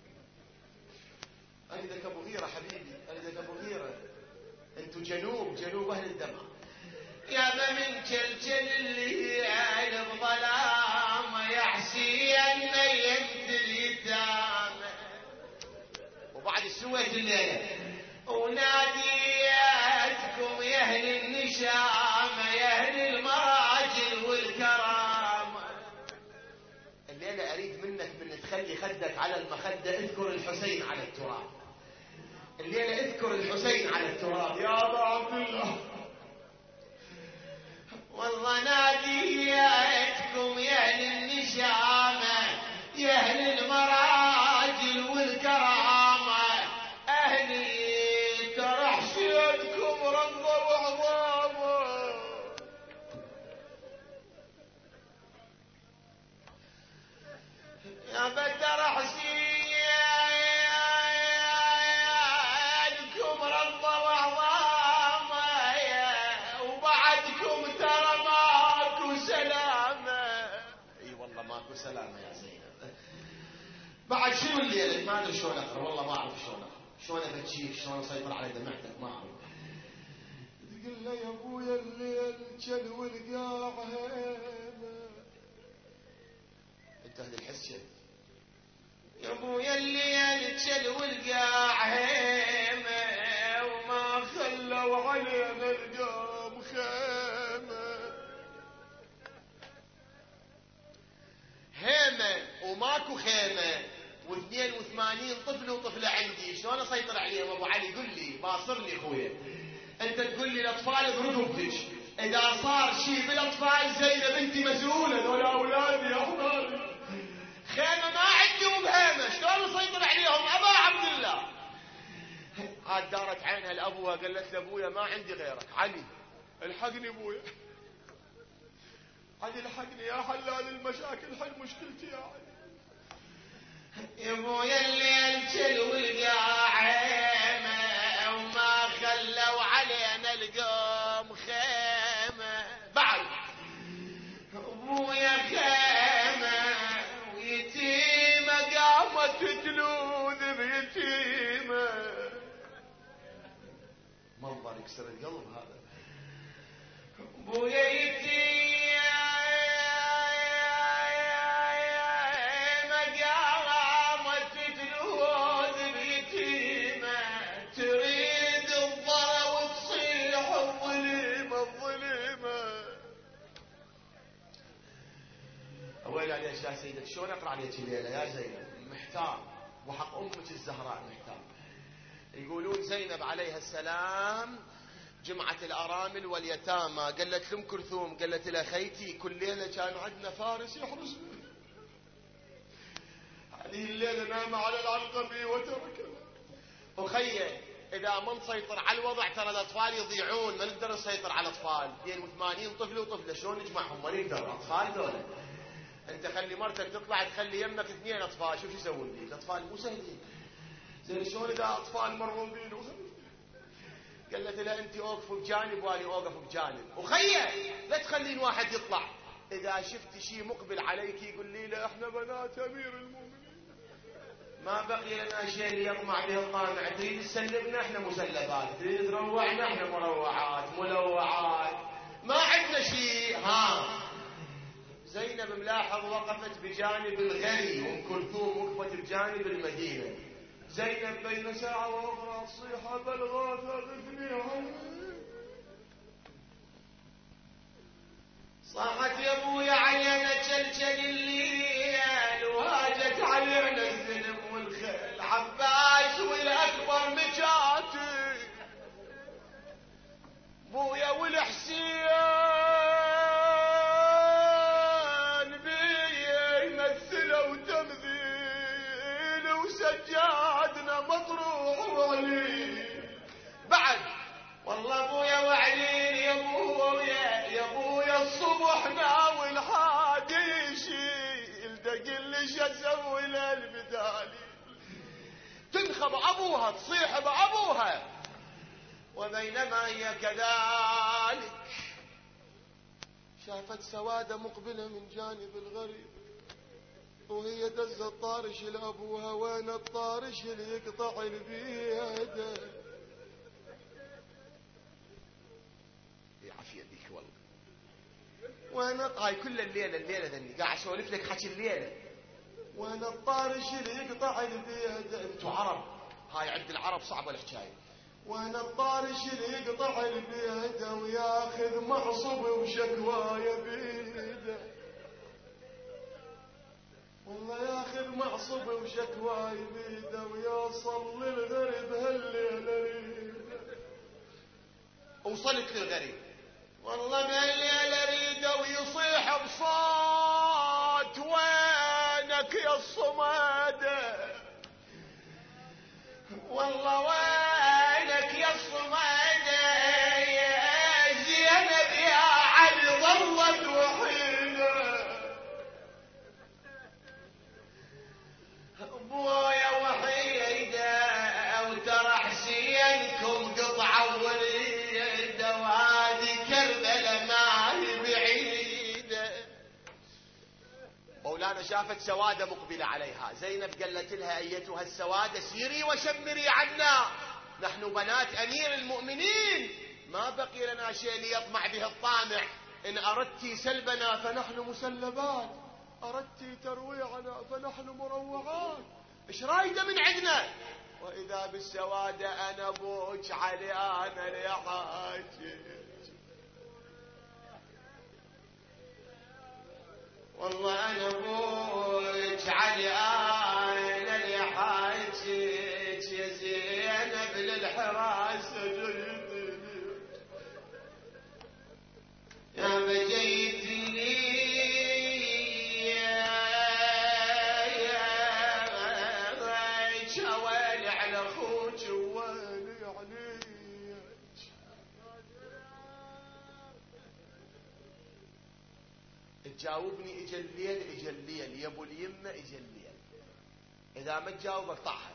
أريدك أبو غيرة حبيبي أريدك أبو غيرة. أنتوا جنوب أهل الدمع. يا من جلجل الليل بظلامه يا حسين نيمت رجال. وبعد سويت الليلة وناديتكم يا أهل النشامة يا أهل المراجل والكرامة. الليلة أريد منك من تخلي خدك على المخدة اذكر الحسين على التراب. الليلة اذكر الحسين على التراب يا أبا عبد الله. والله ناديتكم يا أهل النشامة يا أهل المراجل والكرامة. أهلي رمضة وعظامة. يا بدر حسينكم رمضة وعظامة وبعدكم ترى ماكو سلامة. اي والله ماكو سلامة يا زينب. بعد شنو الليلة ما ادري شلون اقرا والله ما اعرف شلون اقرا. شلون ابكيك شلون اسيطر على دمعتك ما اعرف. تقول له يا ابويا الليل جل والقاع هيمه. انتهى الحس يا ابويا الليل جل والقاع هيمه وما خلوا علينا القوم خيمه. هيمه وماكو خيمه و82 طفل وطفله عندي شلون اسيطر عليهم ابو علي؟ قل لي باصرني اخويا. انت تقول لي الاطفال بركبتك. اذا صار شيء بالاطفال زينب انت مسؤوله. ذولا اولادي يا احبابي. خيمه ما عندي وبهيمه شلون اسيطر عليهم ابا عبد الله؟ عاد دارت عينها لابوها قالت له ابويا ما عندي غيرك. علي الحقني ابويا. علي الحقني يا حلال المشاكل حل مشكلتي يا علي. يا ابويا الليل جل والقاع هيمه وما خلوا علينا القوم خيمه. بعد ابويا خيمه ويتيمه قامت تجلود بيتيمه. يكسر القلب هذا. بويا يتيم قامت تلوذ بيتيمة تريد الضرب وتصيح الظلمة الظلمة. ويل عليك يا سيدك، شلون اقرا عليك الليله يا زينب؟ محتار، وحق امك الزهراء محتار. يقولون زينب عليها السلام جمعة الارامل واليتامى، قالت لام كلثوم، قالت لها خيتي كل ليله كان عندنا فارس يحرسنا، هذه الليله نام على العنقبي وتركنا. اخي اذا ما نسيطر على الوضع ترى الاطفال يضيعون، ما نقدر نسيطر على الاطفال 82 طفل وطفله، شلون نجمعهم؟ ما نقدر. اطفال دول انت خلي مرتك تطلع تخلي يمك 2 اطفال، شوف شو يسوون لي الاطفال؟ مو سهلين. زين شلون اذا اطفال مروا بينا؟ قالت لها انت اوقفوا بجانب وانا اوقف بجانب. وخيه لا تخلين واحد يطلع، اذا شفت شيء مقبل عليك يقول لي لا احنا بنات امير المؤمنين، ما بقي لنا شيء ليطمع به الطامع. تريد تسلبنا احنا مسلبات، تريد تروعنا احنا مروعات ملوعات، ما عندنا شيء. ها زينب ملاحظ وقفت بجانب الغري، وام كلثوم وقفت بجانب المدينه. زينب بين ساعه واخرى تصيح بلغات اغثني عني، صاحت يا ابويا علينا تشلشل الليل وهاجت علينا الذنب والخيل، عباس والاكبر مجاتي بويا والحسين بيمثلوا تمثيل وسجادنا مطروح وعلي بعد. والله ابويا وعليل يا ابويا يا ابويا الصبح ناوي الحادي يشيل دقل لي شو اسوي للبدالي، تنخب ابوها تصيح بابوها. وبينما هي كذلك شافت سوادة مقبلة من جانب الغريب، وهي دزت الطارش لابوها، وين الطارش اللي يقطع البيده؟ يعافي يديك والله. وين هاي كل الليله ذني قاعد اسولف لك حكي الليله. وين الطارش اللي يقطع البيده؟ انتوا عرب، هاي عند العرب صعبه الحكايه. وين الطارش اللي يقطع البيده وياخذ معصب وشكوايه بيده؟ والله ياخذ معصب وشكوايه بيده ويوصل للغريب هالليله ريده. وصلت للغريب والله بهالليله ريده ويصيح بصوت وينك يا الصماده، والله وينك يا الصماده يا زينب يا علي ظلت وحيده. ابويا وحيده او ترى حسينكم قطعه وليده، وهذه كربله ما هي بعيده. مولانا شافت سوادة مقبلة عليها، زينب قالت لها ايتها السوادة سيري وشمري عنا، نحن بنات امير المؤمنين، ما بقي لنا شيء ليطمع به الطامع، ان اردت سلبنا فنحن مسلبات، اردت ترويعنا فنحن مروعات، ايش رايده من عندنا؟ واذا بالسوادة انا ابوك علي انا لحاجك، والله انا ابوك علي انا لحاجك يا زينب للحراسه جيتني يا بجيتني يا ويلي على اخوك وويلي عليك. تجاوبني اجا الليل اجا الليل يا ابو اليمه اجا الليل، اذا ما تجاوب اقطعها،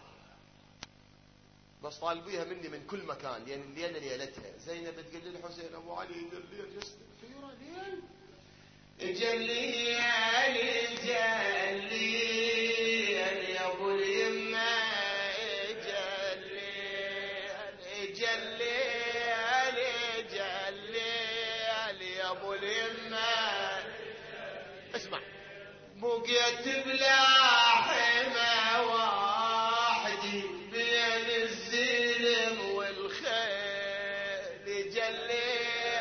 بس طالبيها مني من كل مكان لان الليله ليلتها. زينب تقول للحسين ابو علي اجا الليل خيره ليل اجا الليل اجا الليل يا ابو اليمه اجا الليل اجا الليل يمه. اسمع. بقيت بلا حمى وحدي بين الزلم والخيل، جلي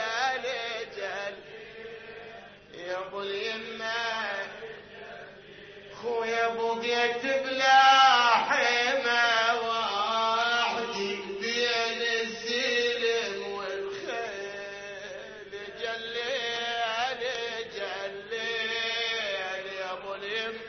يا ابو اليمه خويا، بقيت بلا حمى وحدي بين الزلم والخيل، جلي يا ابو اليمه.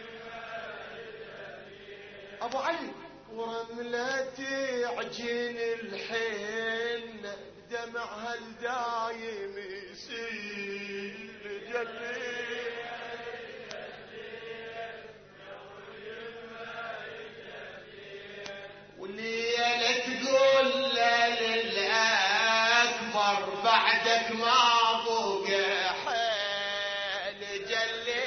ابو علي ورملتي عجين الحين بدمعها الدايم يسيل، جلي والليلة تقول للأكبر بعدك ما بقى حيل، جلي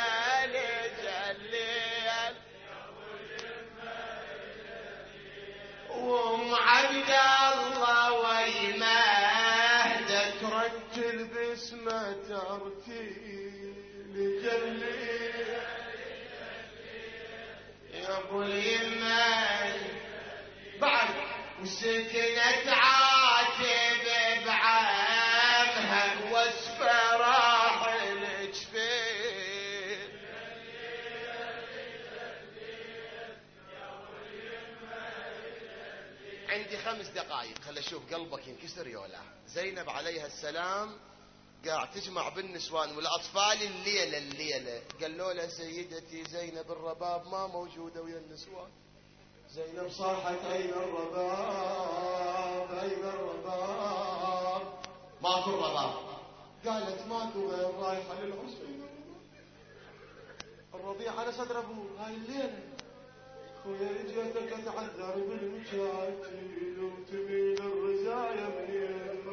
وام عبد الله ويمه ترتل باسمه ترتيل، جلي يا ابو اليمه. بعد وسكنت عاتب بعمها واسفه راح الجفين، عندي 5 دقائق خل اشوف قلبك ينكسر يولا. زينب عليها السلام قاعد تجمع بالنسوان والاطفال الليله قالوا لها سيدتي زينب الرباب ما موجوده ويا النسوان. زينب صاحت اين الرباب اين الرباب؟ ماكو الرباب. قالت ماكو غير رايحه للعرس. الرضيع على صدر ابوه هاي الليله خويا اجيتك اتعذر بالمشاكل وتميل الرزايا من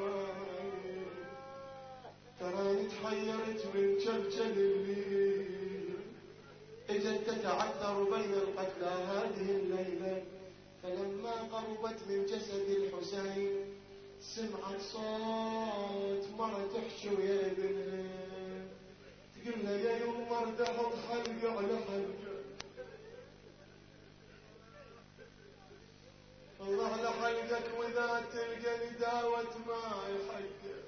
تراني تحيرت من شلشل الليل، اجت تتعذر بين القتلى هذه الليله، فلما قربت من جسد الحسين سمعت صوت مرة تحشو يا ابنها، تقول له يا يمه ارتحط حلقه على حلقه، الله لحلقك واذا تلقى داوة ماي حقك،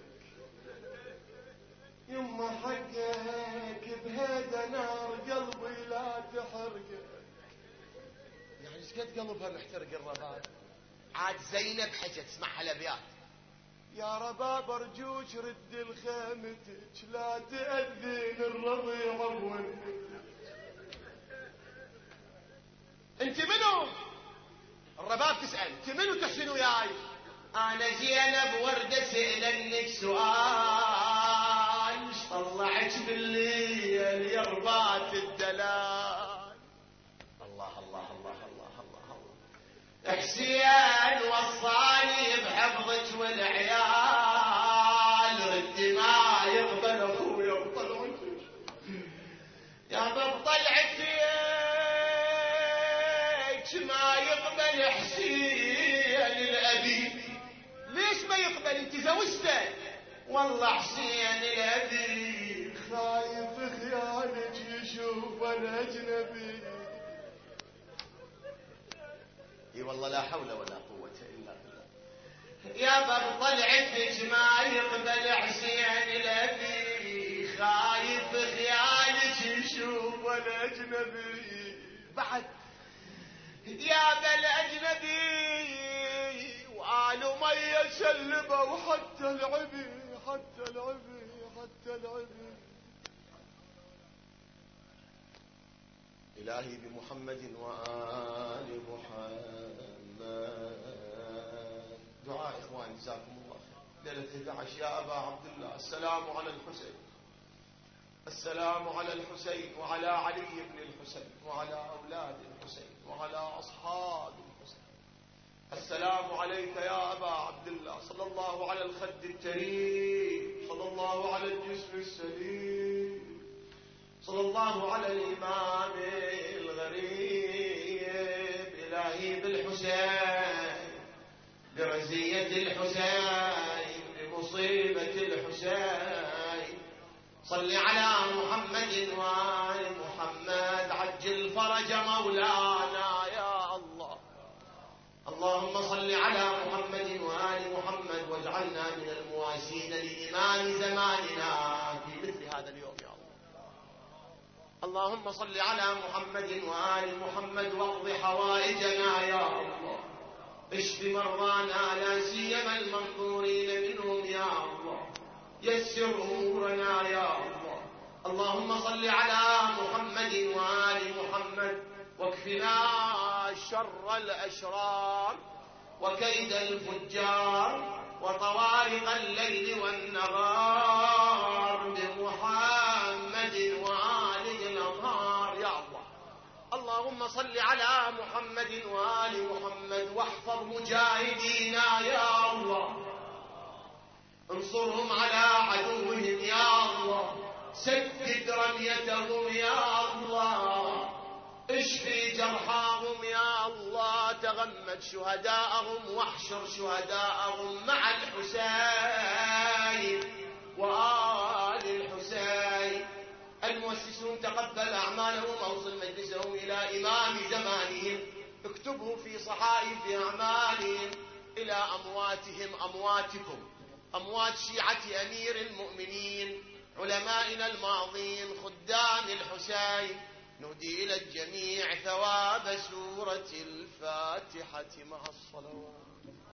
يما حقك بهذا نار قلبي لا تحرقك. يعني ايش قد قلبها محترق الرباب. عاد زينب حجت اسمعها الابيات. يا رباب ارجوك رد الخيمتك لا تأذين الرضيع بولدك. انت منو؟ الرباب تسأل انت منو تحسن وياي؟ انا زينب وردة سألنك سؤال، ايش طلعك بالليل يا ربات الدلال؟ الله الله الله الله الله الله. حسين وصاني بحفظك والعيال، رد ما يقبل اخويا بطلعتك يا بطلعتك ما يقبل حسين الأبي. ليش ما يقبل؟ انت زوجته. والله حسين الأبي خايف خيالك يشوف الأجنبي. اي والله لا حول ولا قوة إلا بالله. يا بطلعتك ما يقبل حسين الأبي، خايف خيالك يشوف الأجنبي. بعد يا بالاجنبي وقالوا مية سلبه وحتى العبي حتى العبي حتى العبي. إلهي بمحمد وآل محمد. دعاء إخوان جزاكم الله خير. ليلة 11 يا أبا عبد الله السلام على الحسين، السلام على الحسين وعلى علي بن الحسين وعلى أولاد الحسين وعلى أصحاب الحسين. السلام عليك يا أبا عبد الله، صلى الله على الخد التريم، صلى الله على الجسم السليم، صلى الله على الإمام الغريب. إلهي بالحسين، برزية الحسين، بمصيبة الحسين، صل على محمد وآل محمد عجل فرج مولانا يا الله. اللهم صل على محمد وآل محمد واجعلنا من المواسين لإمام زماننا في مثل هذا اليوم يا الله. اللهم صل على محمد وآل محمد واقض حوائجنا يا الله. اشف مرضانا لا سيما المنظورين منهم يا الله. يسر أمورنا يا الله. اللهم صل على محمد وآل محمد واكفنا شر الأشرار وكيد الفجار وطوارق الليل والنهار بمحمد وآله الأطهار يا الله. اللهم صل على محمد وآل محمد واحفظ مجاهدينا يا الله. انصرهم على عدوهم يا الله. سدد رميتهم يا الله. اشفي جرحاهم يا الله. تغمد شهداءهم واحشر شهداءهم مع الحسين وآل الحسين. المؤسسون تقبل أعمالهم. أوصل مجلسهم إلى إمام زمانهم. اكتبه في صحائف أعمالهم إلى أمواتهم أمواتكم، أموات شيعة أمير المؤمنين علمائنا الماضين خدام الحسين. نهدي إلى الجميع ثواب سورة الفاتحة مع الصلوات.